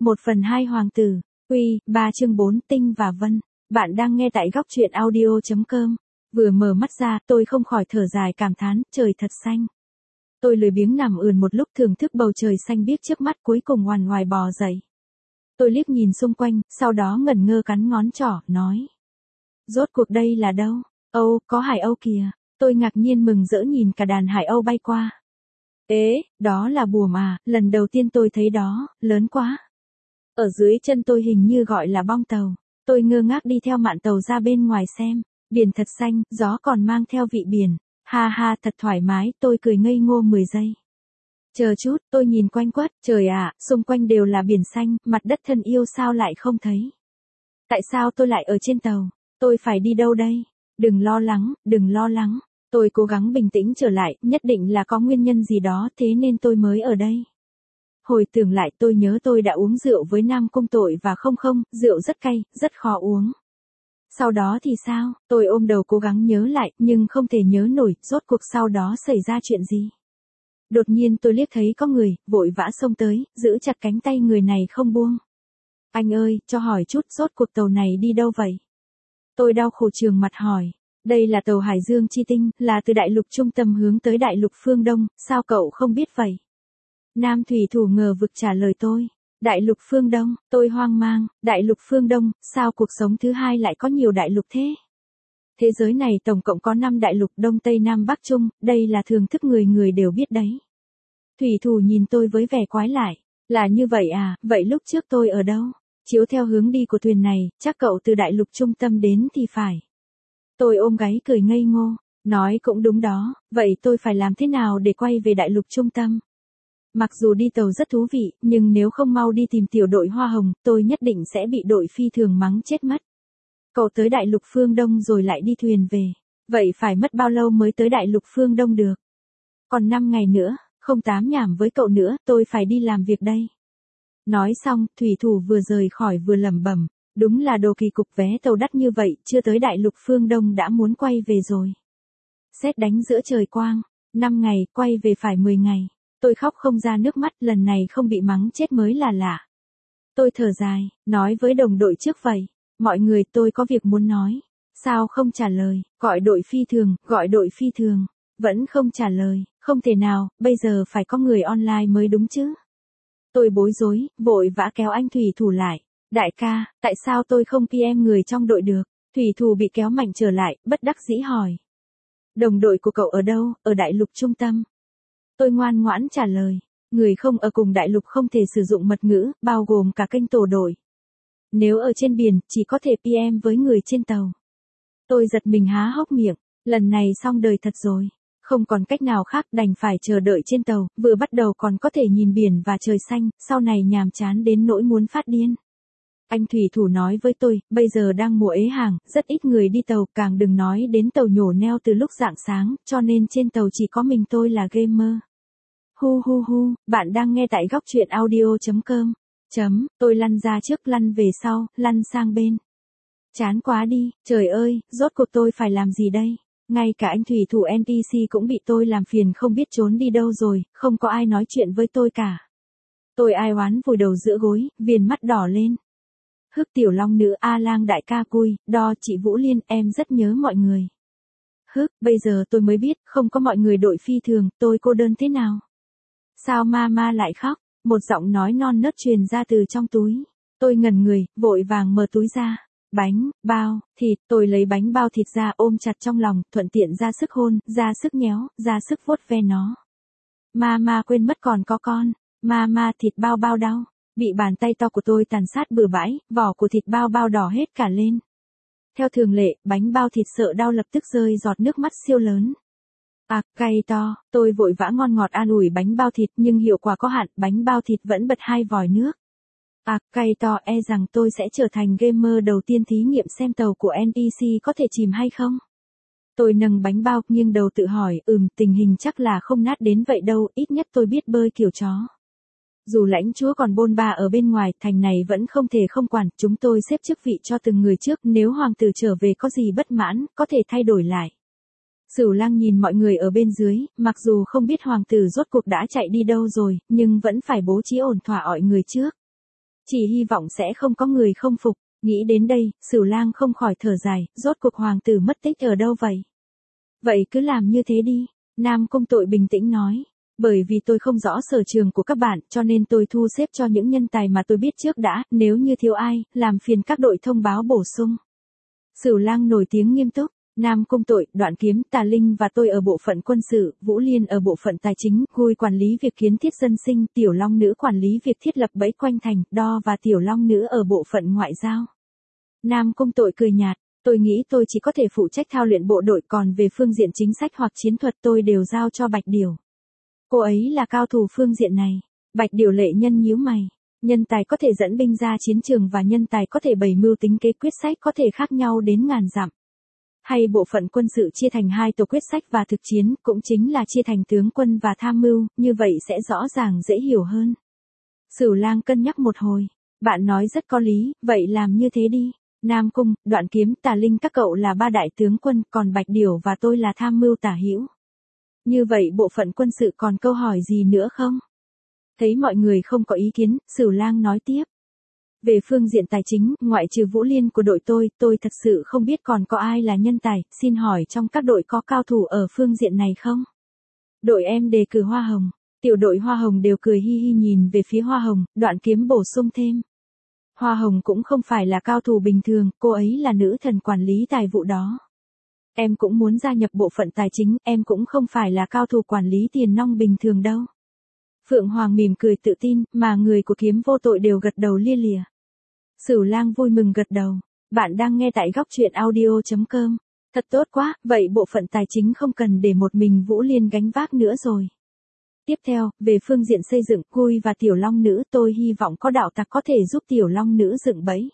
1/2 Hoàng tử, Quy, 3 chương 4 Tinh và Vân. Bạn đang nghe tại góc truyện audio.com. Vừa mở mắt ra, tôi không khỏi thở dài cảm thán, trời thật xanh. Tôi lười biếng nằm ườn một lúc thưởng thức bầu trời xanh biếc trước mắt, cuối cùng ngoằn ngoài bò dậy. Tôi liếc nhìn xung quanh, sau đó ngẩn ngơ cắn ngón trỏ, nói. Rốt cuộc đây là đâu? Âu, có hải âu kìa. Tôi ngạc nhiên mừng rỡ nhìn cả đàn hải âu bay qua. Ế, đó là buồm à, lần đầu tiên tôi thấy đó, lớn quá. Ở dưới chân tôi hình như gọi là bong tàu. Tôi ngơ ngác đi theo mạn tàu ra bên ngoài xem. Biển thật xanh, gió còn mang theo vị biển. Ha ha, thật thoải mái, tôi cười ngây ngô 10 giây. Chờ chút, tôi nhìn quanh quất, trời ạ, xung quanh đều là biển xanh, mặt đất thân yêu sao lại không thấy. Tại sao tôi lại ở trên tàu? Tôi phải đi đâu đây? Đừng lo lắng, đừng lo lắng. Tôi cố gắng bình tĩnh trở lại, nhất định là có nguyên nhân gì đó, thế nên tôi mới ở đây. Hồi tưởng lại tôi nhớ tôi đã uống rượu với Nam Cung Tội và không, rượu rất cay, rất khó uống. Sau đó thì sao? Tôi ôm đầu cố gắng nhớ lại, nhưng không thể nhớ nổi, rốt cuộc sau đó xảy ra chuyện gì. Đột nhiên tôi liếc thấy có người, vội vã xông tới, giữ chặt cánh tay người này không buông. Anh ơi, cho hỏi chút, rốt cuộc tàu này đi đâu vậy? Tôi đau khổ trường mặt hỏi. Đây là tàu Hải Dương Chi Tinh, là từ đại lục trung tâm hướng tới đại lục phương Đông, sao cậu không biết vậy? Nam thủy thủ ngờ vực trả lời tôi. Đại lục phương Đông, tôi hoang mang, đại lục phương Đông, sao cuộc sống thứ hai lại có nhiều đại lục thế? Thế giới này tổng cộng có 5 đại lục Đông Tây Nam Bắc Trung, đây là thường thức người người đều biết đấy. Thủy thủ nhìn tôi với vẻ quái lại. Là như vậy à, vậy lúc trước tôi ở đâu? Chiếu theo hướng đi của thuyền này, chắc cậu từ đại lục trung tâm đến thì phải. Tôi ôm gáy cười ngây ngô, nói cũng đúng đó, vậy tôi phải làm thế nào để quay về đại lục trung tâm? Mặc dù đi tàu rất thú vị, nhưng nếu không mau đi tìm tiểu đội hoa hồng, tôi nhất định sẽ bị đội phi thường mắng chết mất. Cậu tới đại lục phương Đông rồi lại đi thuyền về, vậy phải mất bao lâu mới tới đại lục phương Đông được? Còn 5 ngày nữa, không tám nhảm với cậu nữa, tôi phải đi làm việc đây. Nói xong, thủy thủ vừa rời khỏi vừa lẩm bẩm. Đúng là đồ kỳ cục, vé tàu đắt như vậy, chưa tới đại lục phương Đông đã muốn quay về rồi. Sét đánh giữa trời quang, 5 ngày, quay về phải 10 ngày. Tôi khóc không ra nước mắt, lần này không bị mắng chết mới là lạ. Tôi thở dài, nói với đồng đội trước vậy. Mọi người, tôi có việc muốn nói. Sao không trả lời, gọi đội phi thường. Vẫn không trả lời, không thể nào, bây giờ phải có người online mới đúng chứ. Tôi bối rối, vội vã kéo anh thủy thủ lại. Đại ca, tại sao tôi không PM người trong đội được? Thủy thủ bị kéo mạnh trở lại, bất đắc dĩ hỏi. Đồng đội của cậu ở đâu? Ở đại lục trung tâm. Tôi ngoan ngoãn trả lời. Người không ở cùng đại lục không thể sử dụng mật ngữ, bao gồm cả kênh tổ đội. Nếu ở trên biển, chỉ có thể PM với người trên tàu. Tôi giật mình há hốc miệng, lần này xong đời thật rồi. Không còn cách nào khác, đành phải chờ đợi trên tàu, vừa bắt đầu còn có thể nhìn biển và trời xanh, sau này nhàm chán đến nỗi muốn phát điên. Anh thủy thủ nói với tôi, bây giờ đang mùa ế hàng, rất ít người đi tàu, càng đừng nói đến tàu nhổ neo từ lúc rạng sáng, cho nên trên tàu chỉ có mình tôi là gamer. Hu, bạn đang nghe tại góc truyện audio.com. Tôi lăn ra trước, lăn về sau, lăn sang bên. Chán quá đi, trời ơi, rốt cuộc tôi phải làm gì đây? Ngay cả anh thủy thủ NPC cũng bị tôi làm phiền không biết trốn đi đâu rồi, không có ai nói chuyện với tôi cả. Tôi ai oán vùi đầu giữa gối, viền mắt đỏ lên. Hức tiểu long nữ, A Lang đại ca cui, đo chị Vũ Liên, em rất nhớ mọi người. Hức, bây giờ tôi mới biết, không có mọi người đội phi thường, tôi cô đơn thế nào. Sao mama lại khóc? Một giọng nói non nớt truyền ra từ trong túi. Tôi ngẩn người, vội vàng mở túi ra. Bánh, bao, thịt, tôi lấy bánh bao thịt ra ôm chặt trong lòng, thuận tiện ra sức hôn, ra sức nhéo, ra sức vuốt ve nó. Mama quên mất còn có con. Mama thịt bao bao đau. Bị bàn tay to của tôi tàn sát bừa bãi, vỏ của thịt bao bao đỏ hết cả lên. Theo thường lệ, bánh bao thịt sợ đau lập tức rơi giọt nước mắt siêu lớn. À, cay to, tôi vội vã ngon ngọt an ủi bánh bao thịt nhưng hiệu quả có hạn, bánh bao thịt vẫn bật 2 vòi nước. À, cay to, e rằng tôi sẽ trở thành gamer đầu tiên thí nghiệm xem tàu của NPC có thể chìm hay không. Tôi nâng bánh bao, nghiêng đầu tự hỏi, tình hình chắc là không nát đến vậy đâu, ít nhất tôi biết bơi kiểu chó. Dù lãnh chúa còn bôn ba ở bên ngoài, thành này vẫn không thể không quản, chúng tôi xếp chức vị cho từng người trước, nếu hoàng tử trở về có gì bất mãn, có thể thay đổi lại. Sửu Lang nhìn mọi người ở bên dưới, mặc dù không biết hoàng tử rốt cuộc đã chạy đi đâu rồi, nhưng vẫn phải bố trí ổn thỏa mọi người trước. Chỉ hy vọng sẽ không có người không phục. Nghĩ đến đây, Sửu Lang không khỏi thở dài, rốt cuộc hoàng tử mất tích ở đâu vậy? Vậy cứ làm như thế đi, Nam Cung Tội bình tĩnh nói. Bởi vì tôi không rõ sở trường của các bạn, cho nên tôi thu xếp cho những nhân tài mà tôi biết trước đã, nếu như thiếu ai, làm phiền các đội thông báo bổ sung. Sửu Lang nổi tiếng nghiêm túc. Nam Cung Tội, Đoạn Kiếm, Tà Linh và tôi ở bộ phận quân sự, Vũ Liên ở bộ phận tài chính, Gui quản lý việc kiến thiết dân sinh, Tiểu Long Nữ quản lý việc thiết lập bẫy quanh thành, Đo và Tiểu Long Nữ ở bộ phận ngoại giao. Nam Cung Tội cười nhạt, tôi nghĩ tôi chỉ có thể phụ trách thao luyện bộ đội, còn về phương diện chính sách hoặc chiến thuật tôi đều giao cho Bạch Điểu. Cô ấy là cao thủ phương diện này. Bạch Điểu lệ nhân nhíu mày. Nhân tài có thể dẫn binh ra chiến trường và nhân tài có thể bày mưu tính kế, quyết sách có thể khác nhau đến ngàn dặm. Hay bộ phận quân sự chia thành hai tổ quyết sách và thực chiến, cũng chính là chia thành tướng quân và tham mưu, như vậy sẽ rõ ràng dễ hiểu hơn. Sửu Lang cân nhắc một hồi. Bạn nói rất có lý, vậy làm như thế đi. Nam Cung, Đoạn Kiếm, Tà Linh các cậu là ba đại tướng quân, còn Bạch Điểu và tôi là tham mưu tả hữu. Như vậy bộ phận quân sự còn câu hỏi gì nữa không? Thấy mọi người không có ý kiến, Sửu Lang nói tiếp. Về phương diện tài chính, ngoại trừ Vũ Liên của đội tôi thật sự không biết còn có ai là nhân tài, xin hỏi trong các đội có cao thủ ở phương diện này không? Đội em đề cử Hoa Hồng. Tiểu đội Hoa Hồng đều cười hi hi nhìn về phía Hoa Hồng, Đoạn Kiếm bổ sung thêm. Hoa Hồng cũng không phải là cao thủ bình thường, cô ấy là nữ thần quản lý tài vụ đó. Em cũng muốn gia nhập bộ phận tài chính, em cũng không phải là cao thủ quản lý tiền nong bình thường đâu. Phượng Hoàng mỉm cười tự tin, mà người của Kiếm Vô Tội đều gật đầu lia lịa. Sửu Lang vui mừng gật đầu. Bạn đang nghe tại góc truyện audio.com. Thật tốt quá, vậy bộ phận tài chính không cần để một mình Vũ Liên gánh vác nữa rồi. Tiếp theo, về phương diện xây dựng, Gui và Tiểu Long Nữ, tôi hy vọng có đạo tặc có thể giúp Tiểu Long Nữ dựng bẫy.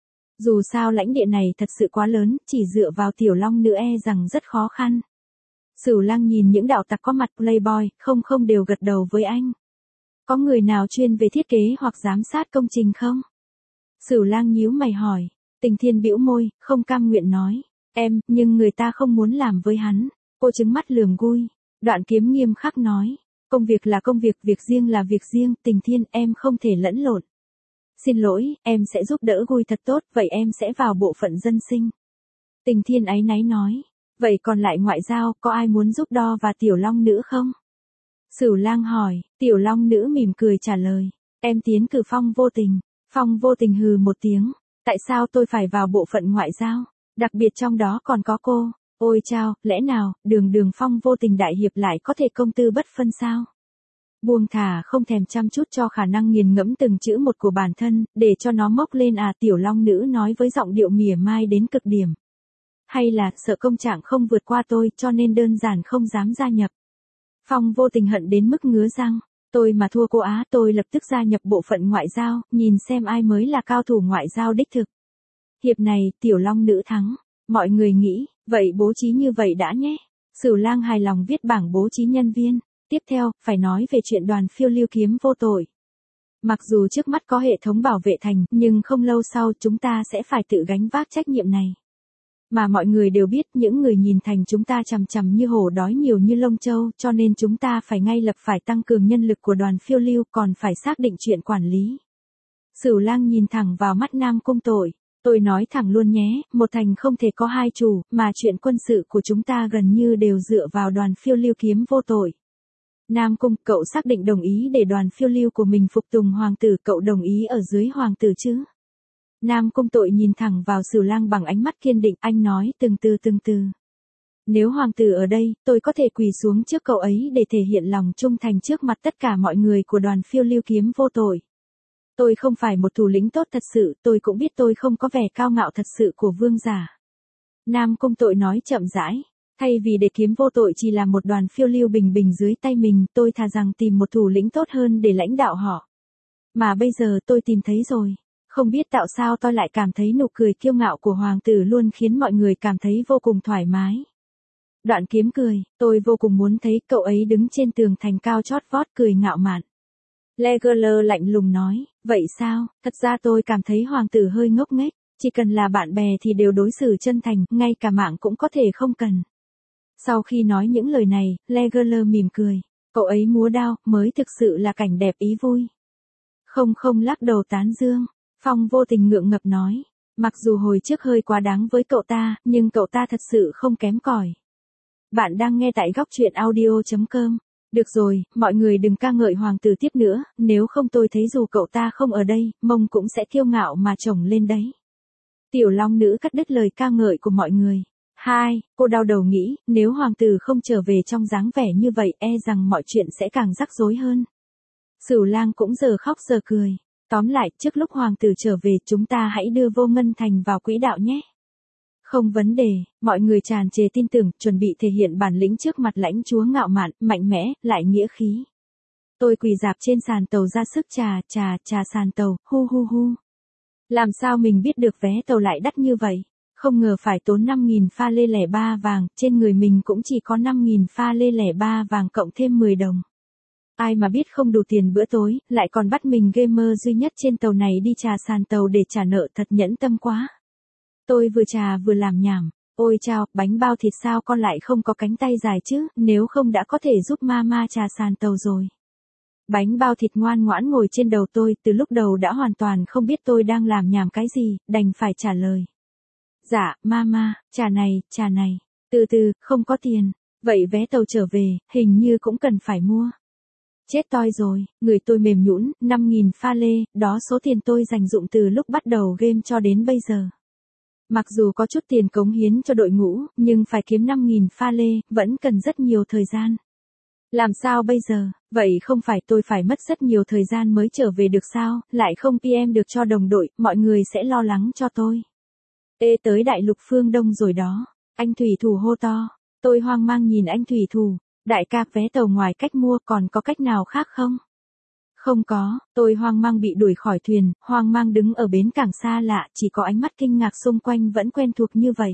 Dù sao lãnh địa này thật sự quá lớn, chỉ dựa vào Tiểu Long Nữ rằng rất khó khăn. Sửu Lang nhìn những đạo tặc có mặt playboy, không đều gật đầu với anh. Có người nào chuyên về thiết kế hoặc giám sát công trình không? Sửu Lang nhíu mày hỏi. Tình Thiên bĩu môi, không cam nguyện nói. Nhưng người ta không muốn làm với hắn. Cô trừng mắt lườm Gui. Đoạn Kiếm nghiêm khắc nói. Công việc là công việc, việc riêng là việc riêng, Tình Thiên em không thể lẫn lộn. Xin lỗi, em sẽ giúp đỡ Gui thật tốt, vậy em sẽ vào bộ phận dân sinh. Tình Thiên áy náy nói. Vậy còn lại ngoại giao, có ai muốn giúp Đo và Tiểu Long Nữ không? Sửu Lang hỏi. Tiểu Long Nữ mỉm cười trả lời. Em tiến cử Phong Vô Tình. Phong Vô Tình hừ một tiếng. Tại sao tôi phải vào bộ phận ngoại giao? Đặc biệt trong đó còn có cô. Ôi chao, lẽ nào, đường Phong Vô Tình đại hiệp lại có thể công tư bất phân sao? Buông thả không thèm chăm chút cho khả năng nghiền ngẫm từng chữ một của bản thân, để cho nó mốc lên Tiểu Long Nữ nói với giọng điệu mỉa mai đến cực điểm. Hay là, sợ công trạng không vượt qua tôi cho nên đơn giản không dám gia nhập. Phong Vô Tình hận đến mức ngứa răng. Tôi mà thua cô tôi lập tức gia nhập bộ phận ngoại giao, nhìn xem ai mới là cao thủ ngoại giao đích thực. Hiệp này, Tiểu Long Nữ thắng. Mọi người nghĩ, vậy bố trí như vậy đã nhé. Sửu Lang hài lòng viết bảng bố trí nhân viên. Tiếp theo, phải nói về chuyện đoàn phiêu lưu Kiếm Vô Tội. Mặc dù trước mắt có hệ thống bảo vệ thành, nhưng không lâu sau chúng ta sẽ phải tự gánh vác trách nhiệm này. Mà mọi người đều biết những người nhìn thành chúng ta chằm chằm như hổ đói nhiều như lông châu, cho nên chúng ta phải ngay lập phải tăng cường nhân lực của đoàn phiêu lưu, còn phải xác định chuyện quản lý. Sửu Lang nhìn thẳng vào mắt Nam Cung Tội. Tôi nói thẳng luôn nhé, một thành không thể có hai chủ, mà chuyện quân sự của chúng ta gần như đều dựa vào đoàn phiêu lưu Kiếm Vô Tội. Nam Cung, cậu xác định đồng ý để đoàn phiêu lưu của mình phục tùng hoàng tử, cậu đồng ý ở dưới hoàng tử chứ? Nam Cung Tội nhìn thẳng vào Sửu Lang bằng ánh mắt kiên định, anh nói từng từ. Nếu hoàng tử ở đây, tôi có thể quỳ xuống trước cậu ấy để thể hiện lòng trung thành trước mặt tất cả mọi người của đoàn phiêu lưu Kiếm Vô Tội. Tôi không phải một thủ lĩnh tốt thật sự, tôi cũng biết tôi không có vẻ cao ngạo thật sự của vương giả. Nam Cung Tội nói chậm rãi. Thay vì để Kiếm Vô Tội chỉ là một đoàn phiêu lưu bình bình dưới tay mình, tôi thà rằng tìm một thủ lĩnh tốt hơn để lãnh đạo họ. Mà bây giờ tôi tìm thấy rồi. Không biết tại sao tôi lại cảm thấy nụ cười kiêu ngạo của hoàng tử luôn khiến mọi người cảm thấy vô cùng thoải mái. Đoạn Kiếm cười, tôi vô cùng muốn thấy cậu ấy đứng trên tường thành cao chót vót cười ngạo mạn. Legolas lạnh lùng nói, vậy sao, thật ra tôi cảm thấy hoàng tử hơi ngốc nghếch, chỉ cần là bạn bè thì đều đối xử chân thành, ngay cả mạng cũng có thể không cần. Sau khi nói những lời này, Legolas mỉm cười, cậu ấy múa đao, mới thực sự là cảnh đẹp ý vui. Không không lắc đầu tán dương. Phong vô tình ngượng ngập nói. Mặc dù hồi trước hơi quá đáng với cậu ta, nhưng cậu ta thật sự không kém cỏi. Bạn đang nghe tại góc truyện audio.com. Được rồi, mọi người đừng ca ngợi hoàng tử tiếp nữa, nếu không tôi thấy dù cậu ta không ở đây, mông cũng sẽ kiêu ngạo mà chồng lên đấy. Tiểu long nữ cắt đứt lời ca ngợi của mọi người. Cô đau đầu nghĩ, nếu hoàng tử không trở về trong dáng vẻ như vậy e rằng mọi chuyện sẽ càng rắc rối hơn. Sửu lang cũng giờ khóc giờ cười. Tóm lại, trước lúc hoàng tử trở về chúng ta hãy đưa Vô Ngân Thành vào quỹ đạo nhé. Không vấn đề, mọi người tràn trề tin tưởng, chuẩn bị thể hiện bản lĩnh trước mặt lãnh chúa ngạo mạn, mạnh mẽ, lại nghĩa khí. Tôi quỳ dạp trên sàn tàu ra sức trà sàn tàu, hu hu hu. Làm sao mình biết được vé tàu lại đắt như vậy? Không ngờ phải tốn 5.000 pha lê lẻ 3 vàng, trên người mình cũng chỉ có 5.000 pha lê lẻ 3 vàng cộng thêm 10 đồng. Ai mà biết không đủ tiền bữa tối, lại còn bắt mình gamer duy nhất trên tàu này đi trà sàn tàu để trả nợ, thật nhẫn tâm quá. Tôi vừa trà vừa làm nhảm. Ôi chao, bánh bao thịt sao con lại không có cánh tay dài chứ, nếu không đã có thể giúp mama trà sàn tàu rồi. Bánh bao thịt ngoan ngoãn ngồi trên đầu tôi, từ lúc đầu đã hoàn toàn không biết tôi đang làm nhảm cái gì, đành phải trả lời. Dạ, mama, trà này, từ từ, không có tiền. Vậy vé tàu trở về, hình như cũng cần phải mua. Chết toi rồi, người tôi mềm nhũn, 5.000 pha lê, đó số tiền tôi dành dụm từ lúc bắt đầu game cho đến bây giờ. Mặc dù có chút tiền cống hiến cho đội ngũ, nhưng phải kiếm 5.000 pha lê, vẫn cần rất nhiều thời gian. Làm sao bây giờ, vậy không phải tôi phải mất rất nhiều thời gian mới trở về được sao, lại không PM được cho đồng đội, mọi người sẽ lo lắng cho tôi. Tới đại lục phương Đông rồi đó, anh thủy thủ hô to, tôi hoang mang nhìn anh thủy thủ, đại ca vé tàu ngoài cách mua còn có cách nào khác không? Không có, tôi hoang mang bị đuổi khỏi thuyền, hoang mang đứng ở bến cảng xa lạ, chỉ có ánh mắt kinh ngạc xung quanh vẫn quen thuộc như vậy.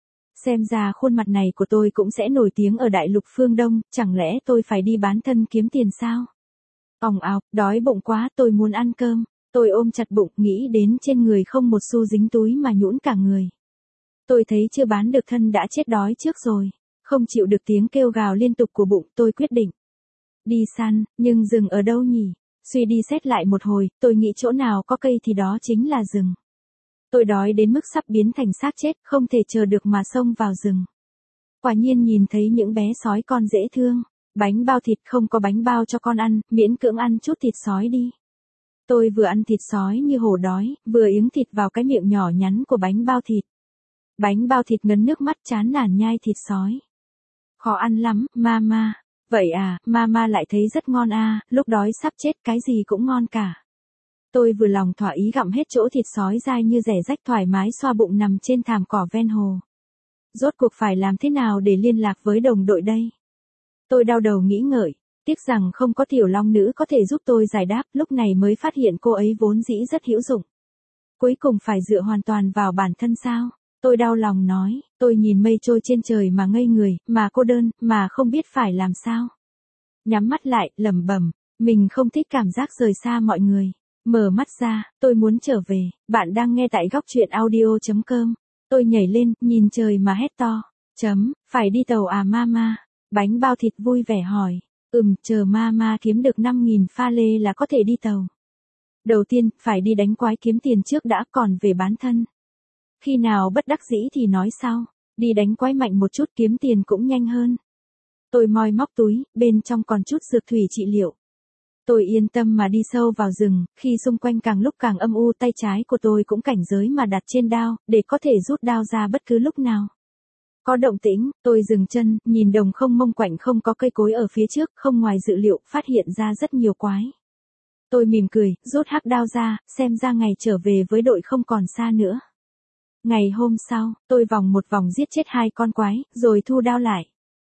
Xem ra khuôn mặt này của tôi cũng sẽ nổi tiếng ở đại lục phương Đông, chẳng lẽ tôi phải đi bán thân kiếm tiền sao? Òng ào, đói bụng quá, tôi muốn ăn cơm. Tôi ôm chặt bụng, nghĩ đến trên người không một xu dính túi mà nhũn cả người. Tôi thấy chưa bán được thân đã chết đói trước rồi. Không chịu được tiếng kêu gào liên tục của bụng, tôi quyết định đi săn, nhưng rừng ở đâu nhỉ? Suy đi xét lại một hồi, tôi nghĩ chỗ nào có cây thì đó chính là rừng. Tôi đói đến mức sắp biến thành xác chết, không thể chờ được mà xông vào rừng. Quả nhiên nhìn thấy những bé sói con dễ thương. Bánh bao thịt, không có bánh bao cho con ăn, miễn cưỡng ăn chút thịt sói đi. Tôi vừa ăn thịt sói như hổ đói, vừa yếng thịt vào cái miệng nhỏ nhắn của bánh bao thịt. Bánh bao thịt ngấn nước mắt chán nản nhai thịt sói. Khó ăn lắm, mama. Vậy à, mama lại thấy rất ngon à, lúc đói sắp chết cái gì cũng ngon cả. Tôi vừa lòng thỏa ý gặm hết chỗ thịt sói dai như rẻ rách, thoải mái xoa bụng nằm trên thảm cỏ ven hồ. Rốt cuộc phải làm thế nào để liên lạc với đồng đội đây? Tôi đau đầu nghĩ ngợi, tiếc rằng không có tiểu long nữ có thể giúp tôi giải đáp, lúc này mới phát hiện cô ấy vốn dĩ rất hữu dụng. Cuối cùng phải dựa hoàn toàn vào bản thân sao? Tôi đau lòng nói, tôi nhìn mây trôi trên trời mà ngây người, mà cô đơn, mà không biết phải làm sao. Nhắm mắt lại, lẩm bẩm, mình không thích cảm giác rời xa mọi người. Mở mắt ra, tôi muốn trở về, bạn đang nghe tại góc truyện audio.com. Tôi nhảy lên, nhìn trời mà hét to. Phải đi tàu à mama? Bánh bao thịt vui vẻ hỏi. Chờ mama kiếm được 5.000 pha lê là có thể đi tàu. Đầu tiên, phải đi đánh quái kiếm tiền trước đã, còn về bán thân. Khi nào bất đắc dĩ thì nói sau, đi đánh quái mạnh một chút kiếm tiền cũng nhanh hơn. Tôi moi móc túi, bên trong còn chút dược thủy trị liệu. Tôi yên tâm mà đi sâu vào rừng, khi xung quanh càng lúc càng âm u, tay trái của tôi cũng cảnh giới mà đặt trên đao, để có thể rút đao ra bất cứ lúc nào. Có động tĩnh, tôi dừng chân, nhìn đồng không mông quạnh không có cây cối ở phía trước, không ngoài dự liệu, phát hiện ra rất nhiều quái. Tôi mỉm cười, rút hắc đao ra, xem ra ngày trở về với đội không còn xa nữa. Ngày hôm sau, tôi vòng một vòng giết chết 2 con quái, rồi thu đao lại.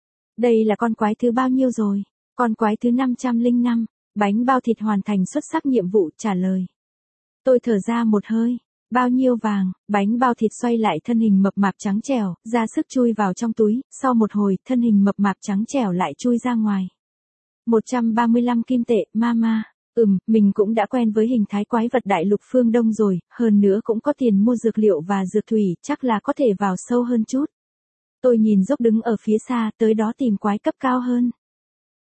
Đây là con quái thứ bao nhiêu rồi? Con quái thứ 505. Bánh bao thịt hoàn thành xuất sắc nhiệm vụ, trả lời. Tôi thở ra một hơi. Bao nhiêu vàng? Bánh bao thịt xoay lại thân hình mập mạp trắng trẻo, ra sức chui vào trong túi, sau một hồi, thân hình mập mạp trắng trẻo lại chui ra ngoài. 135 kim tệ, mama. Mình cũng đã quen với hình thái quái vật đại lục phương Đông rồi, hơn nữa cũng có tiền mua dược liệu và dược thủy, chắc là có thể vào sâu hơn chút. Tôi nhìn dốc đứng ở phía xa, tới đó tìm quái cấp cao hơn.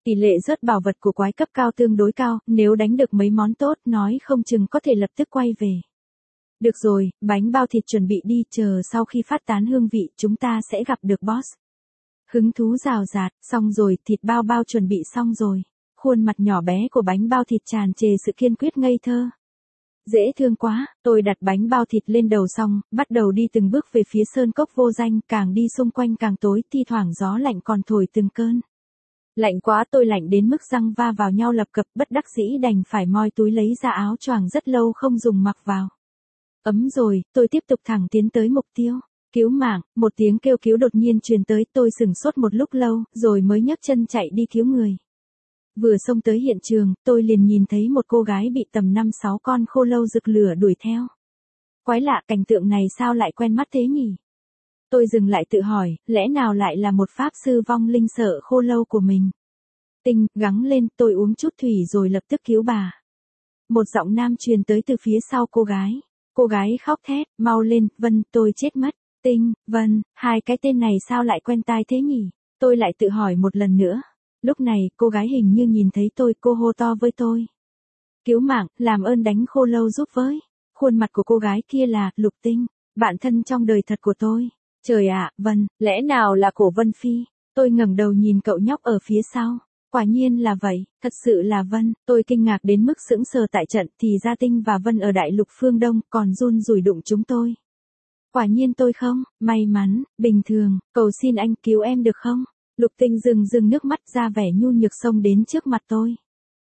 Tỷ lệ rớt bảo vật của quái cấp cao tương đối cao, nếu đánh được mấy món tốt nói không chừng có thể lập tức quay về. Được rồi, bánh bao thịt chuẩn bị đi, chờ sau khi phát tán hương vị chúng ta sẽ gặp được boss. Hứng thú rào rạt, xong rồi, thịt bao bao chuẩn bị xong rồi. Khuôn mặt nhỏ bé của bánh bao thịt tràn trề sự kiên quyết ngây thơ. Dễ thương quá, tôi đặt bánh bao thịt lên đầu xong, bắt đầu đi từng bước về phía sơn cốc vô danh, càng đi xung quanh càng tối, thi thoảng gió lạnh còn thổi từng cơn. Lạnh quá, tôi lạnh đến mức răng va vào nhau lập cập, bất đắc dĩ đành phải moi túi lấy ra áo choàng rất lâu không dùng mặc vào. Ấm rồi, tôi tiếp tục thẳng tiến tới mục tiêu. Cứu mạng, một tiếng kêu cứu đột nhiên truyền tới, tôi sửng sốt một lúc lâu, rồi mới nhấc chân chạy đi cứu người. Vừa xông tới hiện trường, tôi liền nhìn thấy một cô gái bị tầm 5-6 con khô lâu rực lửa đuổi theo. Quái lạ, cảnh tượng này sao lại quen mắt thế nhỉ? Tôi dừng lại tự hỏi, lẽ nào lại là một pháp sư vong linh sợ khô lâu của mình? Tinh, gắng lên, tôi uống chút thủy rồi lập tức cứu bà. Một giọng nam truyền tới từ phía sau cô gái. Cô gái khóc thét, mau lên, Vân, tôi chết mất. Tinh, Vân, hai cái tên này sao lại quen tai thế nhỉ? Tôi lại tự hỏi một lần nữa. Lúc này, cô gái hình như nhìn thấy tôi, cô hô to với tôi. Cứu mạng, làm ơn đánh khô lâu giúp với. Khuôn mặt của cô gái kia là Lục Tinh, bạn thân trong đời thật của tôi. Trời ạ, Vân, lẽ nào là Cổ Vân Phi? Tôi ngẩng đầu nhìn cậu nhóc ở phía sau. Quả nhiên là vậy, thật sự là Vân. Tôi kinh ngạc đến mức sững sờ tại trận, thì ra Tinh và Vân ở Đại Lục phương Đông, còn run rủi đụng chúng tôi. Quả nhiên tôi không, may mắn, bình thường, cầu xin anh cứu em được không? Lục Tinh rưng nước mắt ra vẻ nhu nhược xông đến trước mặt tôi.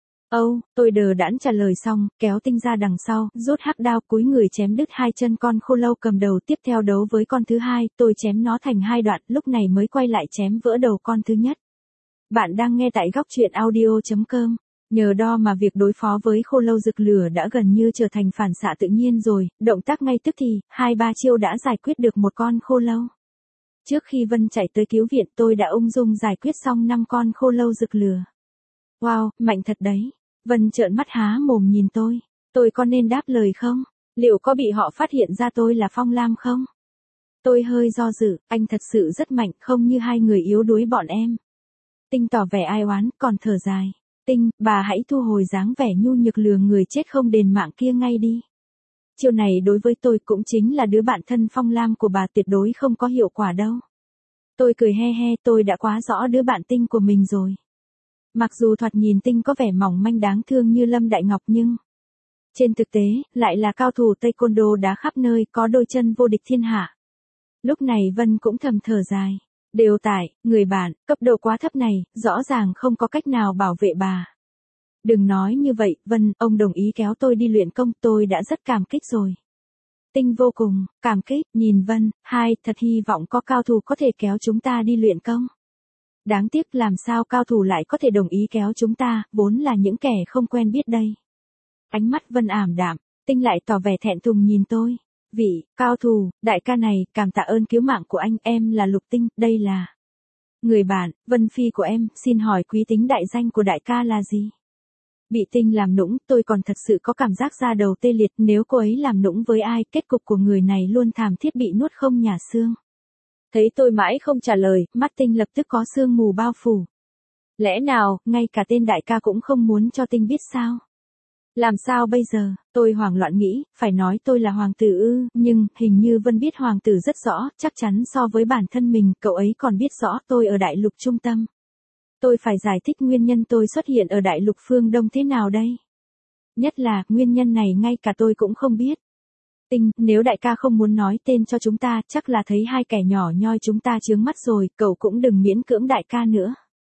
Tôi đờ đẫn trả lời xong, kéo Tinh ra đằng sau, rút hắc đao cúi người chém đứt hai chân con khô lâu cầm đầu, tiếp theo đấu với con thứ hai, tôi chém nó thành hai đoạn, lúc này mới quay lại chém vỡ đầu con thứ nhất. Bạn đang nghe tại góc truyện audio.com. Nhờ đo mà việc đối phó với khô lâu rực lửa đã gần như trở thành phản xạ tự nhiên rồi, động tác ngay tức thì, 2-3 chiêu đã giải quyết được một con khô lâu. Trước khi Vân chạy tới cứu viện tôi đã ung dung giải quyết xong 5 con khô lâu rực lửa. Wow, mạnh thật đấy. Vân trợn mắt há mồm nhìn tôi có nên đáp lời không? Liệu có bị họ phát hiện ra tôi là Phong Lam không? Tôi hơi do dự, anh thật sự rất mạnh, không như hai người yếu đuối bọn em. Tinh tỏ vẻ ai oán, còn thở dài. Tinh, bà hãy thu hồi dáng vẻ nhu nhược lừa người chết không đền mạng kia ngay đi. Chiêu này đối với tôi cũng chính là đứa bạn thân Phong Lam của bà, tuyệt đối không có hiệu quả đâu. Tôi cười he he, tôi đã quá rõ đứa bạn Tinh của mình rồi. Mặc dù thoạt nhìn Tinh có vẻ mỏng manh đáng thương như Lâm Đại Ngọc nhưng trên thực tế, lại là cao thủ taekwondo đá khắp nơi, có đôi chân vô địch thiên hạ. Lúc này Vân cũng thầm thở dài. Đều tại, người bạn, cấp độ quá thấp này, rõ ràng không có cách nào bảo vệ bà. Đừng nói như vậy, Vân, ông đồng ý kéo tôi đi luyện công, tôi đã rất cảm kích rồi. Tinh vô cùng, cảm kích, nhìn Vân, thật hy vọng có cao thủ có thể kéo chúng ta đi luyện công. Đáng tiếc làm sao cao thủ lại có thể đồng ý kéo chúng ta, vốn là những kẻ không quen biết đây. Ánh mắt Vân ảm đạm, Tinh lại tỏ vẻ thẹn thùng nhìn tôi. Vị, cao thủ, đại ca này, cảm tạ ơn cứu mạng của anh, em là Lục Tinh, đây là người bạn, Vân Phi của em, xin hỏi quý tính đại danh của đại ca là gì? Bị Tinh làm nũng, tôi còn thật sự có cảm giác da đầu tê liệt, nếu cô ấy làm nũng với ai, kết cục của người này luôn thảm thiết bị nuốt không nhả xương. Thấy tôi mãi không trả lời, mắt Tinh lập tức có sương mù bao phủ. Lẽ nào, ngay cả tên đại ca cũng không muốn cho Tinh biết sao? Làm sao bây giờ, tôi hoảng loạn nghĩ, phải nói tôi là hoàng tử ư, nhưng, hình như Vân biết hoàng tử rất rõ, chắc chắn so với bản thân mình, cậu ấy còn biết rõ tôi ở đại lục trung tâm. Tôi phải giải thích nguyên nhân tôi xuất hiện ở đại lục phương Đông thế nào đây? Nhất là, nguyên nhân này ngay cả tôi cũng không biết. Tinh, nếu đại ca không muốn nói tên cho chúng ta, chắc là thấy hai kẻ nhỏ nhoi chúng ta chướng mắt rồi, cậu cũng đừng miễn cưỡng đại ca nữa.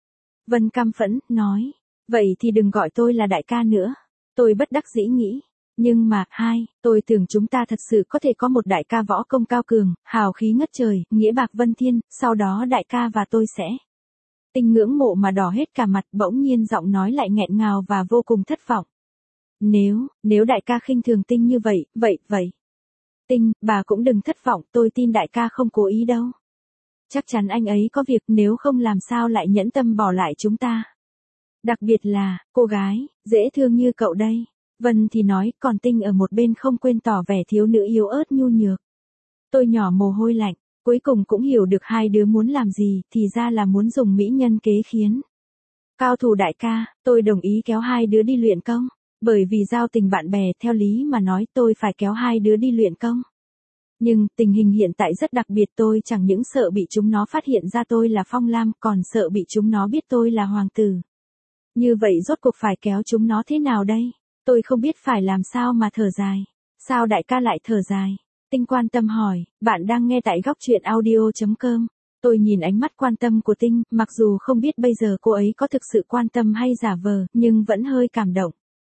Vân căm phẫn, nói, vậy thì đừng gọi tôi là đại ca nữa. Tôi bất đắc dĩ nghĩ, nhưng mà, tôi tưởng chúng ta thật sự có thể có một đại ca võ công cao cường, hào khí ngất trời, nghĩa bạc vân thiên, sau đó đại ca và tôi sẽ. Tinh ngưỡng mộ mà đỏ hết cả mặt, bỗng nhiên giọng nói lại nghẹn ngào và vô cùng thất vọng. Nếu đại ca khinh thường Tinh như vậy. Tinh, bà cũng đừng thất vọng, tôi tin đại ca không cố ý đâu. Chắc chắn anh ấy có việc, nếu không làm sao lại nhẫn tâm bỏ lại chúng ta. Đặc biệt là, cô gái, dễ thương như cậu đây. Vân thì nói, còn Tinh ở một bên không quên tỏ vẻ thiếu nữ yếu ớt nhu nhược. Tôi nhỏ mồ hôi lạnh, cuối cùng cũng hiểu được hai đứa muốn làm gì, thì ra là muốn dùng mỹ nhân kế khiến Cao thủ đại ca, tôi đồng ý kéo hai đứa đi luyện công. Bởi vì giao tình bạn bè, theo lý mà nói tôi phải kéo hai đứa đi luyện công. Nhưng tình hình hiện tại rất đặc biệt, tôi chẳng những sợ bị chúng nó phát hiện ra tôi là Phong Lam, còn sợ bị chúng nó biết tôi là hoàng tử. Như vậy rốt cuộc phải kéo chúng nó thế nào đây? Tôi không biết phải làm sao mà thở dài. Sao đại ca lại thở dài? Tinh quan tâm hỏi, bạn đang nghe tại góc truyện audio.com. Tôi nhìn ánh mắt quan tâm của Tinh, mặc dù không biết bây giờ cô ấy có thực sự quan tâm hay giả vờ, nhưng vẫn hơi cảm động.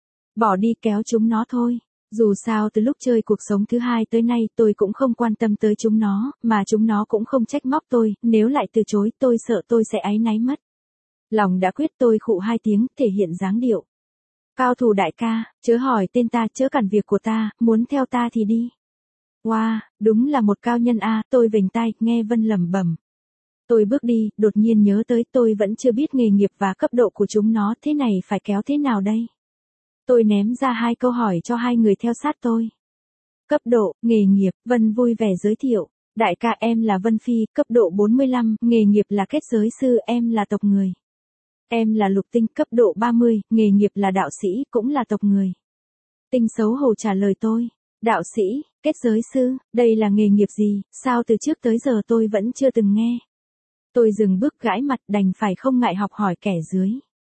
Bỏ đi, kéo chúng nó thôi. Dù sao từ lúc chơi cuộc sống thứ hai tới nay tôi cũng không quan tâm tới chúng nó, mà chúng nó cũng không trách móc tôi, nếu lại từ chối tôi sợ tôi sẽ áy náy mất. Lòng đã quyết, tôi khụ hai tiếng, thể hiện dáng điệu. Cao thủ đại ca, chớ hỏi tên ta, chớ cản việc của ta, muốn theo ta thì đi. Wow, đúng là một cao nhân a, tôi vểnh tai, nghe Vân lẩm bẩm. Tôi bước đi, đột nhiên nhớ tới tôi vẫn chưa biết nghề nghiệp và cấp độ của chúng nó, thế này phải kéo thế nào đây? Tôi ném ra hai câu hỏi cho hai người theo sát tôi. Cấp độ, nghề nghiệp, Vân vui vẻ giới thiệu. Đại ca, em là Vân Phi, cấp độ 45, nghề nghiệp là kết giới sư, em là tộc người. Em là Lục Tinh, cấp độ 30, nghề nghiệp là đạo sĩ, cũng là tộc người. Tinh xấu hổ trả lời tôi. Đạo sĩ, kết giới sư, đây là nghề nghiệp gì, sao từ trước tới giờ tôi vẫn chưa từng nghe. Tôi dừng bước gãi mặt, đành phải không ngại học hỏi kẻ dưới.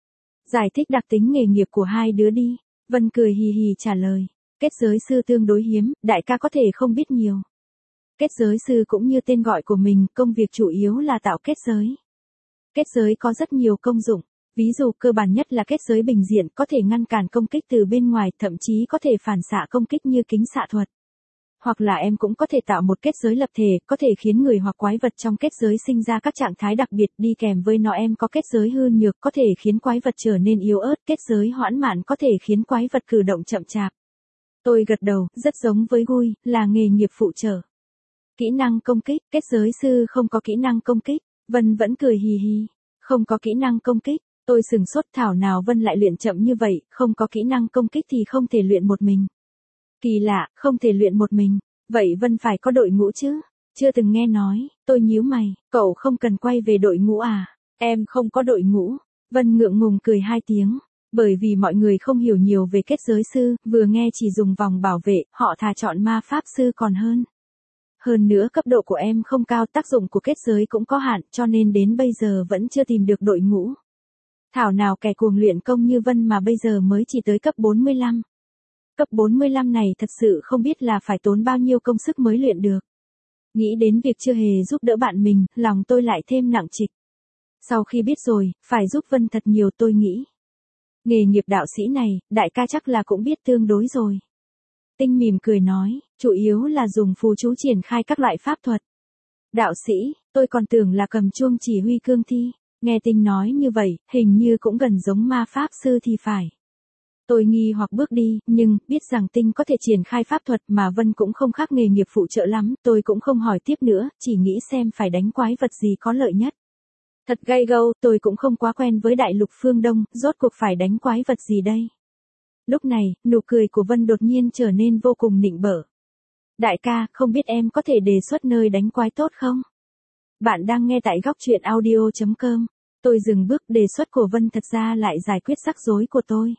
Giải thích đặc tính nghề nghiệp của hai đứa đi. Vân cười hì hì trả lời. Kết giới sư tương đối hiếm, đại ca có thể không biết nhiều. Kết giới sư cũng như tên gọi của mình, công việc chủ yếu là tạo kết giới. Kết giới có rất nhiều công dụng. Ví dụ cơ bản nhất là kết giới bình diện, có thể ngăn cản công kích từ bên ngoài, thậm chí có thể phản xạ công kích như kính xạ thuật. Hoặc là em cũng có thể tạo một kết giới lập thể, có thể khiến người hoặc quái vật trong kết giới sinh ra các trạng thái đặc biệt, đi kèm với nó em có kết giới hư nhược, có thể khiến quái vật trở nên yếu ớt, kết giới hoãn mạn có thể khiến quái vật cử động chậm chạp. Tôi gật đầu, rất giống với Gui, là nghề nghiệp phụ trợ. Kỹ năng công kích, kết giới sư không có kỹ năng công kích. Vân vẫn cười hì hì. Không có kỹ năng công kích. Tôi sừng sốt, thảo nào Vân lại luyện chậm như vậy, không có kỹ năng công kích thì không thể luyện một mình. Kỳ lạ, không thể luyện một mình. Vậy Vân phải có đội ngũ chứ? Chưa từng nghe nói, tôi nhíu mày, cậu không cần quay về đội ngũ à? Em không có đội ngũ. Vân ngượng ngùng cười hai tiếng. Bởi vì mọi người không hiểu nhiều về kết giới sư, vừa nghe chỉ dùng vòng bảo vệ, họ thà chọn ma pháp sư còn hơn. Hơn nữa cấp độ của em không cao, tác dụng của kết giới cũng có hạn, cho nên đến bây giờ vẫn chưa tìm được đội ngũ. Thảo nào kẻ cuồng luyện công như Vân mà bây giờ mới chỉ tới cấp 45. Cấp 45 này thật sự không biết là phải tốn bao nhiêu công sức mới luyện được. Nghĩ đến việc chưa hề giúp đỡ bạn mình, lòng tôi lại thêm nặng trịch. Sau khi biết rồi, phải giúp Vân thật nhiều tôi nghĩ. Nghề nghiệp đạo sĩ này, đại ca chắc là cũng biết tương đối rồi. Tinh mỉm cười nói, chủ yếu là dùng phù chú triển khai các loại pháp thuật. Đạo sĩ, tôi còn tưởng là cầm chuông chỉ huy cương thi. Nghe Tinh nói như vậy, hình như cũng gần giống ma pháp sư thì phải. Tôi nghi hoặc bước đi, nhưng biết rằng Tinh có thể triển khai pháp thuật mà Vân cũng không khác nghề nghiệp phụ trợ lắm, tôi cũng không hỏi tiếp nữa, chỉ nghĩ xem phải đánh quái vật gì có lợi nhất. Thật gay go, tôi cũng không quá quen với đại lục phương Đông, rốt cuộc phải đánh quái vật gì đây? Lúc này, nụ cười của Vân đột nhiên trở nên vô cùng nịnh bợ. Đại ca, không biết em có thể đề xuất nơi đánh quái tốt không? Bạn đang nghe tại góc truyện audio.com. Tôi dừng bước, đề xuất của Vân thật ra lại giải quyết rắc rối của tôi.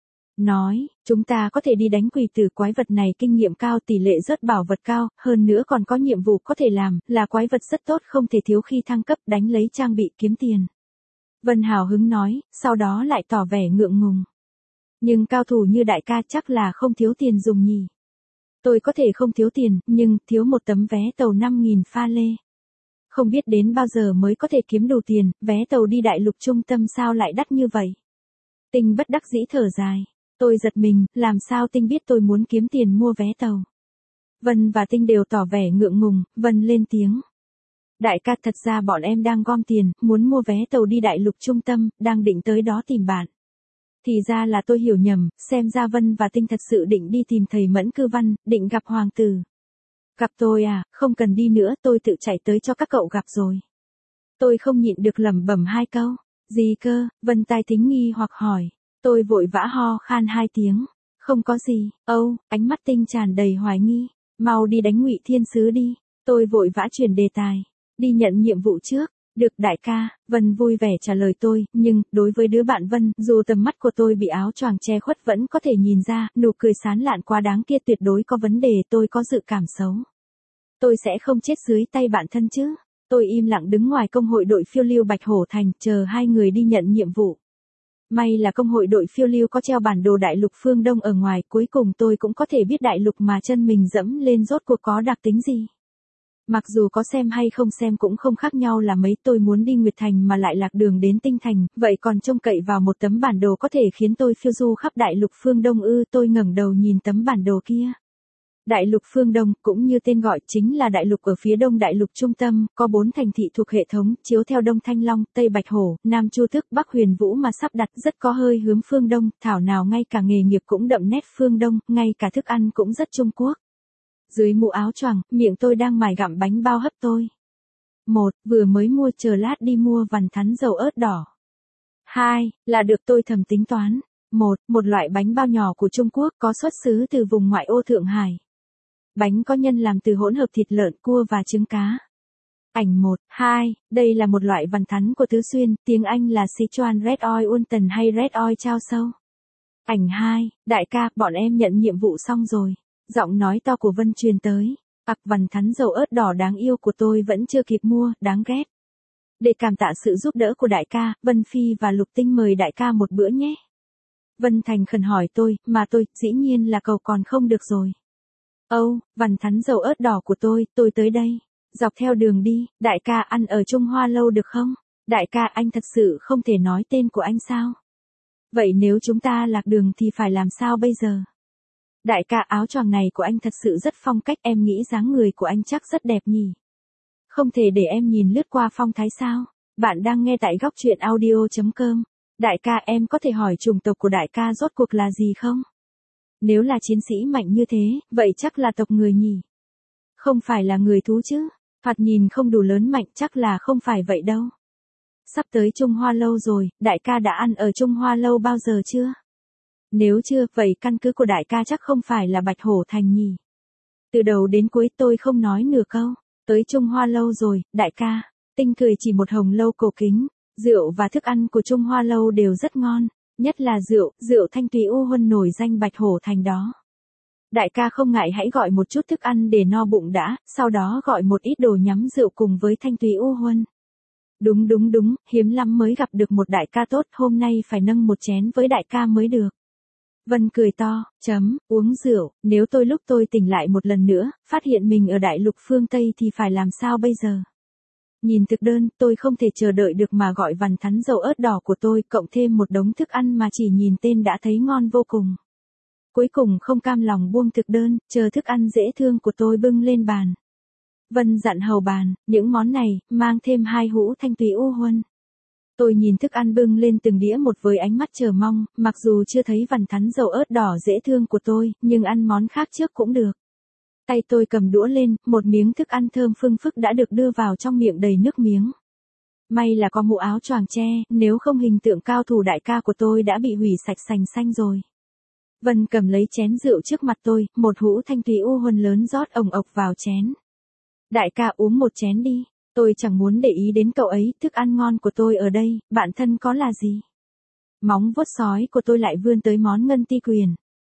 Nói, chúng ta có thể đi đánh quỷ tử, quái vật này kinh nghiệm cao, tỷ lệ rớt bảo vật cao, hơn nữa còn có nhiệm vụ có thể làm, là quái vật rất tốt, không thể thiếu khi thăng cấp, đánh lấy trang bị kiếm tiền. Vân hào hứng nói, sau đó lại tỏ vẻ ngượng ngùng. Nhưng cao thủ như đại ca chắc là không thiếu tiền dùng nhỉ. Tôi có thể không thiếu tiền, nhưng thiếu một tấm vé tàu 5.000 pha lê. Không biết đến bao giờ mới có thể kiếm đủ tiền, vé tàu đi đại lục trung tâm sao lại đắt như vậy? Tinh bất đắc dĩ thở dài. Tôi giật mình, làm sao Tinh biết tôi muốn kiếm tiền mua vé tàu? Vân và Tinh đều tỏ vẻ ngượng ngùng, Vân lên tiếng. Đại ca, thật ra bọn em đang gom tiền, muốn mua vé tàu đi đại lục trung tâm, đang định tới đó tìm bạn. Thì ra là tôi hiểu nhầm, xem ra Vân và Tinh thật sự định đi tìm thầy Mẫn Cư Văn, định gặp hoàng tử. Gặp tôi à, không cần đi nữa, tôi tự chạy tới cho các cậu gặp rồi. Tôi không nhịn được lẩm bẩm hai câu. Gì cơ? Vân tai thính nghi hoặc hỏi. Tôi vội vã ho khan hai tiếng. Không có gì. Âu, ánh mắt Tinh tràn đầy hoài nghi. Mau đi đánh Ngụy Thiên Sứ đi. Tôi vội vã chuyển đề tài. Đi nhận nhiệm vụ trước. Được đại ca, Vân vui vẻ trả lời tôi, nhưng, đối với đứa bạn Vân, dù tầm mắt của tôi bị áo choàng che khuất vẫn có thể nhìn ra, nụ cười sán lạn quá đáng kia tuyệt đối có vấn đề, tôi có dự cảm xấu. Tôi sẽ không chết dưới tay bạn thân chứ. Tôi im lặng đứng ngoài công hội đội phiêu lưu Bạch Hổ Thành, chờ hai người đi nhận nhiệm vụ. May là công hội đội phiêu lưu có treo bản đồ đại lục phương Đông ở ngoài, cuối cùng tôi cũng có thể biết đại lục mà chân mình dẫm lên rốt cuộc có đặc tính gì. Mặc dù có xem hay không xem cũng không khác nhau là mấy, tôi muốn đi Nguyệt Thành mà lại lạc đường đến Tinh Thành, vậy còn trông cậy vào một tấm bản đồ có thể khiến tôi phiêu du khắp đại lục phương Đông ư? Tôi ngẩng đầu nhìn tấm bản đồ kia. Đại lục phương Đông, cũng như tên gọi, chính là đại lục ở phía đông đại lục trung tâm, có 4 thành thị thuộc hệ thống, chiếu theo Đông Thanh Long, Tây Bạch Hổ, Nam Chu Tước, Bắc Huyền Vũ mà sắp đặt, rất có hơi hướng phương Đông, thảo nào ngay cả nghề nghiệp cũng đậm nét phương Đông, ngay cả thức ăn cũng rất Trung Quốc. Dưới mũ áo choàng, miệng tôi đang mải gặm bánh bao hấp tôi. 1. Vừa mới mua, chờ lát đi mua vằn thắn dầu ớt đỏ. 2. Là được, tôi thầm tính toán. Một loại bánh bao nhỏ của Trung Quốc có xuất xứ từ vùng ngoại ô Thượng Hải. Bánh có nhân làm từ hỗn hợp thịt lợn, cua và trứng cá. Ảnh 1, 2, đây là một loại vằn thắn của Tứ Xuyên, tiếng Anh là Sichuan Red Oil Wonton hay Red Oil Chao Sâu. Ảnh 2, đại ca, bọn em nhận nhiệm vụ xong rồi. Giọng nói to của Vân truyền tới. Vằn thắn dầu ớt đỏ đáng yêu của tôi vẫn chưa kịp mua, đáng ghét. Để cảm tạ sự giúp đỡ của đại ca, Vân Phi và Lục Tinh mời đại ca một bữa nhé. Vân thành khẩn hỏi tôi, mà tôi, dĩ nhiên là cầu còn không được rồi. Vằn thắn dầu ớt đỏ của tôi tới đây. Dọc theo đường đi, đại ca ăn ở Trung Hoa lâu được không? Đại ca, anh thật sự không thể nói tên của anh sao? Vậy nếu chúng ta lạc đường thì phải làm sao bây giờ? Đại ca, áo choàng này của anh thật sự rất phong cách, em nghĩ dáng người của anh chắc rất đẹp nhỉ. Không thể để em nhìn lướt qua phong thái sao? Bạn đang nghe tại góc truyện audio.com. Đại ca, em có thể hỏi chủng tộc của đại ca rốt cuộc là gì không? Nếu là chiến sĩ mạnh như thế, vậy chắc là tộc người nhỉ? Không phải là người thú chứ? Thoạt nhìn không đủ lớn mạnh, chắc là không phải vậy đâu. Sắp tới Trung Hoa lâu rồi, đại ca đã ăn ở Trung Hoa lâu bao giờ chưa? Nếu chưa, vậy căn cứ của đại ca chắc không phải là Bạch Hổ Thành nhỉ? Từ đầu đến cuối tôi không nói nửa câu. Tới Trung Hoa lâu rồi, đại ca. Tinh cười chỉ một hồng lâu cổ kính. Rượu và thức ăn của Trung Hoa lâu đều rất ngon. Nhất là rượu Thanh Túy U Huân nổi danh Bạch Hổ Thành đó. Đại ca không ngại hãy gọi một chút thức ăn để no bụng đã, sau đó gọi một ít đồ nhắm rượu cùng với Thanh Túy U Huân. Đúng, hiếm lắm mới gặp được một đại ca tốt, hôm nay phải nâng một chén với đại ca mới được. Vân cười to, uống rượu, nếu lúc tôi tỉnh lại một lần nữa, phát hiện mình ở đại lục phương Tây thì phải làm sao bây giờ? Nhìn thực đơn, tôi không thể chờ đợi được mà gọi vằn thắn dầu ớt đỏ của tôi, cộng thêm một đống thức ăn mà chỉ nhìn tên đã thấy ngon vô cùng. Cuối cùng không cam lòng buông thực đơn, chờ thức ăn dễ thương của tôi bưng lên bàn. Vân dặn hầu bàn, những món này, mang thêm 2 hũ Thanh Túy U Huân. Tôi nhìn thức ăn bưng lên từng đĩa một với ánh mắt chờ mong, mặc dù chưa thấy vằn thắn dầu ớt đỏ dễ thương của tôi, nhưng ăn món khác trước cũng được. Tay tôi cầm đũa lên, một miếng thức ăn thơm phưng phức đã được đưa vào trong miệng đầy nước miếng. May là có mũ áo choàng che, nếu không hình tượng cao thủ đại ca của tôi đã bị hủy sạch sành xanh rồi. Vân cầm lấy chén rượu trước mặt tôi, một hũ Thanh Túy U Huân lớn rót ồng ộc vào chén. Đại ca uống một chén đi, tôi chẳng muốn để ý đến cậu ấy, thức ăn ngon của tôi ở đây, bạn thân có là gì? Móng vuốt sói của tôi lại vươn tới món ngân ti quyền.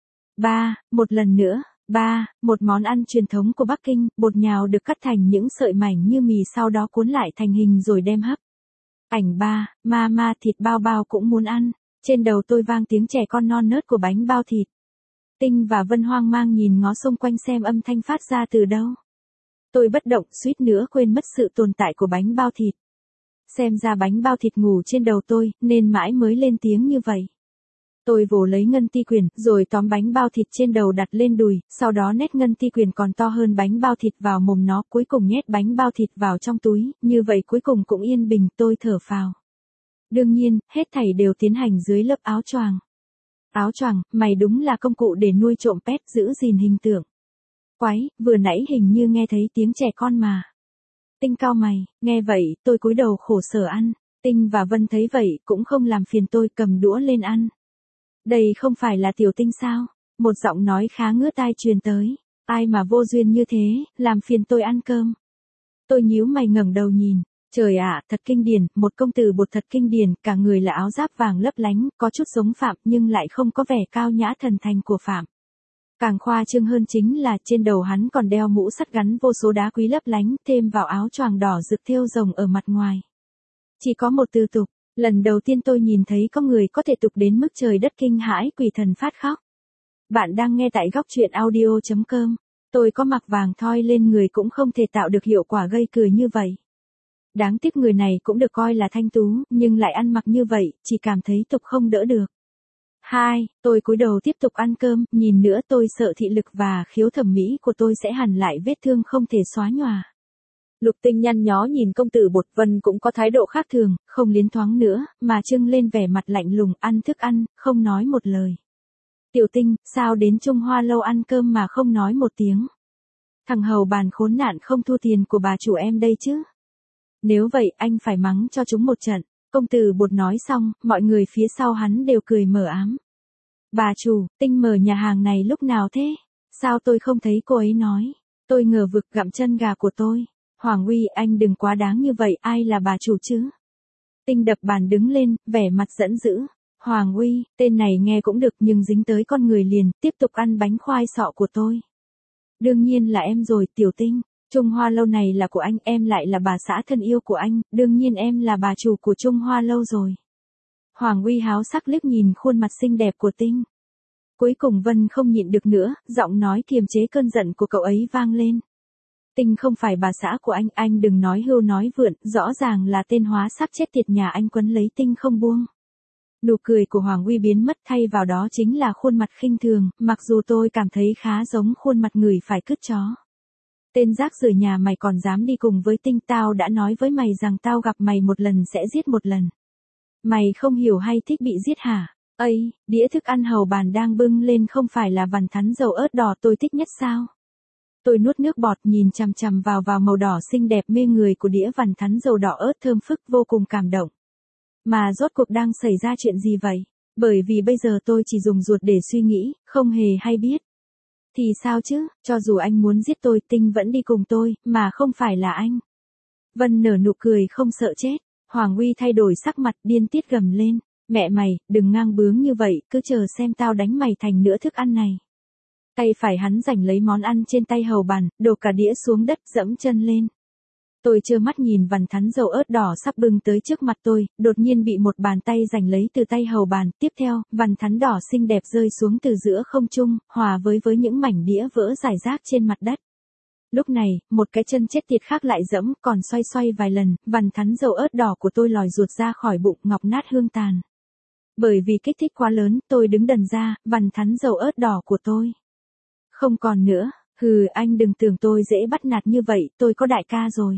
Một lần nữa. Một món ăn truyền thống của Bắc Kinh, bột nhào được cắt thành những sợi mảnh như mì sau đó cuốn lại thành hình rồi đem hấp. Ảnh 3, mama thịt bao bao cũng muốn ăn. Trên đầu tôi vang tiếng trẻ con non nớt của bánh bao thịt. Tinh và Vân hoang mang nhìn ngó xung quanh xem âm thanh phát ra từ đâu. Tôi bất động, suýt nữa quên mất sự tồn tại của bánh bao thịt. Xem ra bánh bao thịt ngủ trên đầu tôi, nên mãi mới lên tiếng như vậy. Tôi vồ lấy ngân ti quyền, rồi tóm bánh bao thịt trên đầu đặt lên đùi, sau đó nhét ngân ti quyền còn to hơn bánh bao thịt vào mồm nó, cuối cùng nhét bánh bao thịt vào trong túi, như vậy cuối cùng cũng yên bình, tôi thở phào. Đương nhiên, hết thảy đều tiến hành dưới lớp áo choàng. Áo choàng, mày đúng là công cụ để nuôi trộm pet, giữ gìn hình tượng. Quái, vừa nãy hình như nghe thấy tiếng trẻ con mà. Tinh cau mày, nghe vậy, tôi cúi đầu khổ sở ăn. Tinh và Vân thấy vậy, cũng không làm phiền tôi, cầm đũa lên ăn. Đây không phải là Tiểu Tinh sao? Một giọng nói khá ngứa tai truyền tới. Ai mà vô duyên như thế, làm phiền tôi ăn cơm. Tôi nhíu mày ngẩng đầu nhìn. Trời ạ, thật kinh điển, một công tử bột thật kinh điển, cả người là áo giáp vàng lấp lánh, có chút giống Phạm nhưng lại không có vẻ cao nhã thần thành của Phạm. Càng khoa trương hơn chính là trên đầu hắn còn đeo mũ sắt gắn vô số đá quý lấp lánh, thêm vào áo choàng đỏ rực thêu rồng ở mặt ngoài. Chỉ có một từ tục, lần đầu tiên tôi nhìn thấy có người có thể tục đến mức trời đất kinh hãi quỷ thần phát khóc. Bạn đang nghe tại góc truyện audio.com. Tôi có mặc vàng thoi lên người cũng không thể tạo được hiệu quả gây cười như vậy. Đáng tiếc người này cũng được coi là thanh tú, nhưng lại ăn mặc như vậy, chỉ cảm thấy tục không đỡ được. 2. Tôi cúi đầu tiếp tục ăn cơm, nhìn nữa tôi sợ thị lực và khiếu thẩm mỹ của tôi sẽ hằn lại vết thương không thể xóa nhòa. Lục Tinh nhăn nhó nhìn công tử Bột Vân cũng có thái độ khác thường, không liến thoáng nữa, mà trưng lên vẻ mặt lạnh lùng ăn thức ăn, không nói một lời. Tiểu Tinh, sao đến Trung Hoa lâu ăn cơm mà không nói một tiếng? Thằng hầu bàn khốn nạn không thu tiền của bà chủ em đây chứ? Nếu vậy anh phải mắng cho chúng một trận. Công tử Bột nói xong, mọi người phía sau hắn đều cười mờ ám. Bà chủ, Tinh mở nhà hàng này lúc nào thế? Sao tôi không thấy cô ấy nói? Tôi ngờ vực gặm chân gà của tôi. Hoàng Uy, anh đừng quá đáng như vậy, ai là bà chủ chứ? Tinh đập bàn đứng lên, vẻ mặt giận dữ. Hoàng Uy, tên này nghe cũng được nhưng dính tới con người liền, tiếp tục ăn bánh khoai sọ của tôi. Đương nhiên là em rồi, Tiểu Tinh. Trung Hoa lâu này là của anh, em lại là bà xã thân yêu của anh, đương nhiên em là bà chủ của Trung Hoa lâu rồi. Hoàng Uy háo sắc liếc nhìn khuôn mặt xinh đẹp của Tinh. Cuối cùng Vân không nhịn được nữa, giọng nói kiềm chế cơn giận của cậu ấy vang lên. Tinh không phải bà xã của anh đừng nói hưu nói vượn, rõ ràng là tên hóa sắc chết tiệt nhà anh quấn lấy Tinh không buông. Nụ cười của Hoàng Uy biến mất thay vào đó chính là khuôn mặt khinh thường, mặc dù tôi cảm thấy khá giống khuôn mặt người phải cứt chó. Tên rác rưởi nhà mày còn dám đi cùng với Tinh, tao đã nói với mày rằng tao gặp mày một lần sẽ giết một lần. Mày không hiểu hay thích bị giết hả? Ây, đĩa thức ăn hầu bàn đang bưng lên không phải là vằn thắn dầu ớt đỏ tôi thích nhất sao? Tôi nuốt nước bọt nhìn chằm chằm vào màu đỏ xinh đẹp mê người của đĩa vằn thắn dầu đỏ ớt thơm phức vô cùng cảm động. Mà rốt cuộc đang xảy ra chuyện gì vậy? Bởi vì bây giờ tôi chỉ dùng ruột để suy nghĩ, không hề hay biết. Thì sao chứ, cho dù anh muốn giết tôi, Tinh vẫn đi cùng tôi, mà không phải là anh. Vân nở nụ cười không sợ chết. Hoàng Uy thay đổi sắc mặt điên tiết gầm lên. Mẹ mày, đừng ngang bướng như vậy, cứ chờ xem tao đánh mày thành nửa thức ăn này. Tay phải hắn giành lấy món ăn trên tay hầu bàn, đổ cả đĩa xuống đất dẫm chân lên. Tôi trơ mắt nhìn vằn thắn dầu ớt đỏ sắp bưng tới trước mặt tôi, đột nhiên bị một bàn tay giành lấy từ tay hầu bàn, tiếp theo, vằn thắn đỏ xinh đẹp rơi xuống từ giữa không trung, hòa với những mảnh đĩa vỡ rải rác trên mặt đất. Lúc này, một cái chân chết tiệt khác lại dẫm, còn xoay xoay vài lần, vằn thắn dầu ớt đỏ của tôi lòi ruột ra khỏi bụng, ngọc nát hương tàn. Bởi vì kích thích quá lớn, tôi đứng đần ra, vằn thắn dầu ớt đỏ của tôi không còn nữa. Hừ, anh đừng tưởng tôi dễ bắt nạt như vậy, tôi có đại ca rồi.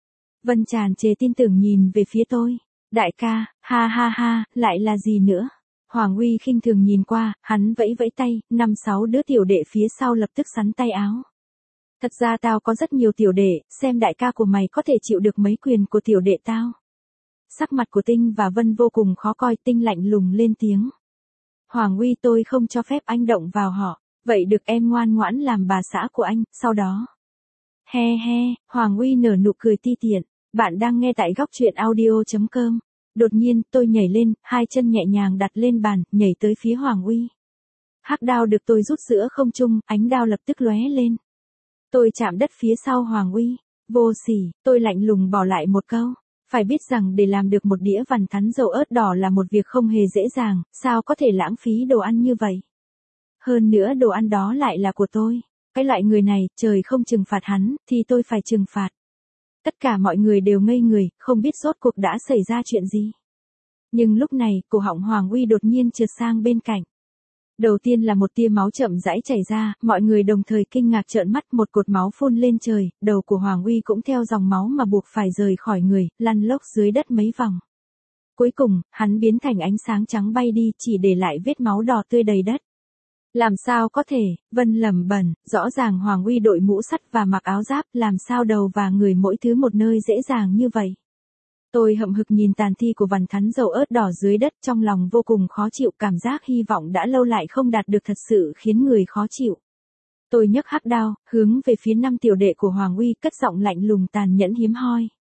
Vân tràn trề tin tưởng nhìn về phía tôi. Đại ca, ha ha ha, lại là gì nữa? Hoàng Uy khinh thường nhìn qua, hắn vẫy vẫy tay, 5-6 đứa tiểu đệ phía sau lập tức xắn tay áo. Thật ra tao có rất nhiều tiểu đệ, xem đại ca của mày có thể chịu được mấy quyền của tiểu đệ tao. Sắc mặt của Tinh và Vân vô cùng khó coi, Tinh lạnh lùng lên tiếng. Hoàng Uy, tôi không cho phép anh động vào họ. Vậy được, em ngoan ngoãn làm bà xã của anh, sau đó. He he, Hoàng Uy nở nụ cười ti tiện. Bạn đang nghe tại góc truyện audio.com. Đột nhiên, tôi nhảy lên, hai chân nhẹ nhàng đặt lên bàn, nhảy tới phía Hoàng Uy. Hắc đao được tôi rút giữa không trung, ánh đao lập tức lóe lên. Tôi chạm đất phía sau Hoàng Uy. Vô sỉ, tôi lạnh lùng bỏ lại một câu. Phải biết rằng để làm được một đĩa vằn thắn dầu ớt đỏ là một việc không hề dễ dàng, sao có thể lãng phí đồ ăn như vậy. Hơn nữa đồ ăn đó lại là của tôi. Cái loại người này, trời không trừng phạt hắn, thì tôi phải trừng phạt. Tất cả mọi người đều ngây người, không biết rốt cuộc đã xảy ra chuyện gì. Nhưng lúc này, cổ họng Hoàng Uy đột nhiên trượt sang bên cạnh. Đầu tiên là một tia máu chậm rãi chảy ra, mọi người đồng thời kinh ngạc trợn mắt, một cột máu phun lên trời, đầu của Hoàng Uy cũng theo dòng máu mà buộc phải rời khỏi người, lăn lóc dưới đất mấy vòng. Cuối cùng, hắn biến thành ánh sáng trắng bay đi, chỉ để lại vết máu đỏ tươi đầy đất. Làm sao có thể, Vân lẩm bẩm, rõ ràng Hoàng Uy đội mũ sắt và mặc áo giáp, làm sao đầu và người mỗi thứ một nơi dễ dàng như vậy. Tôi hậm hực nhìn tàn thi của vằn thắn dầu ớt đỏ dưới đất, trong lòng vô cùng khó chịu, cảm giác hy vọng đã lâu lại không đạt được thật sự khiến người khó chịu. Tôi nhấc hắc đao, hướng về phía 5 tiểu đệ của Hoàng Uy, cất giọng lạnh lùng tàn nhẫn hiếm hoi.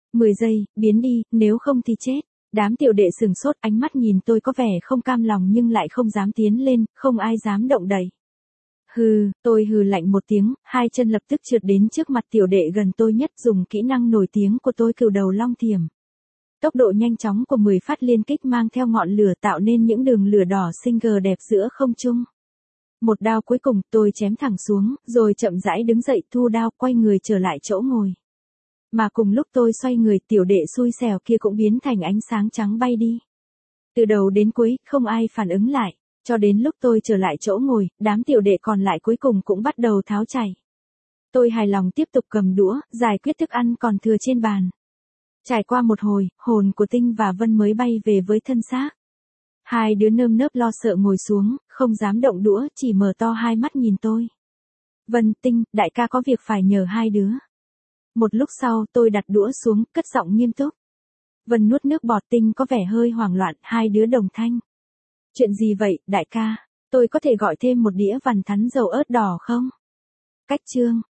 10 giây, biến đi, nếu không thì chết. Đám tiểu đệ sừng sốt, ánh mắt nhìn tôi có vẻ không cam lòng nhưng lại không dám tiến lên, không ai dám động đậy. Hừ, tôi hừ lạnh một tiếng, hai chân lập tức trượt đến trước mặt tiểu đệ gần tôi nhất, dùng kỹ năng nổi tiếng của tôi cừu đầu long thiểm. Tốc độ nhanh chóng của 10 phát liên kích mang theo ngọn lửa tạo nên những đường lửa đỏ xinh gờ đẹp giữa không trung. Một đao cuối cùng, tôi chém thẳng xuống, rồi chậm rãi đứng dậy thu đao, quay người trở lại chỗ ngồi. Mà cùng lúc tôi xoay người, tiểu đệ xui xẻo kia cũng biến thành ánh sáng trắng bay đi. Từ đầu đến cuối, không ai phản ứng lại, cho đến lúc tôi trở lại chỗ ngồi, đám tiểu đệ còn lại cuối cùng cũng bắt đầu tháo chạy. Tôi hài lòng tiếp tục cầm đũa, giải quyết thức ăn còn thừa trên bàn. Trải qua một hồi, hồn của Tinh và Vân mới bay về với thân xác. Hai đứa nơm nớp lo sợ ngồi xuống, không dám động đũa, chỉ mở to hai mắt nhìn tôi. Vân, Tinh, đại ca có việc phải nhờ hai đứa. Một lúc sau, tôi đặt đũa xuống, cất giọng nghiêm túc. Vân nuốt nước bọt, Tinh có vẻ hơi hoảng loạn, hai đứa đồng thanh. Chuyện gì vậy, đại ca? Tôi có thể gọi thêm một đĩa vằn thắn dầu ớt đỏ không? Cách chương.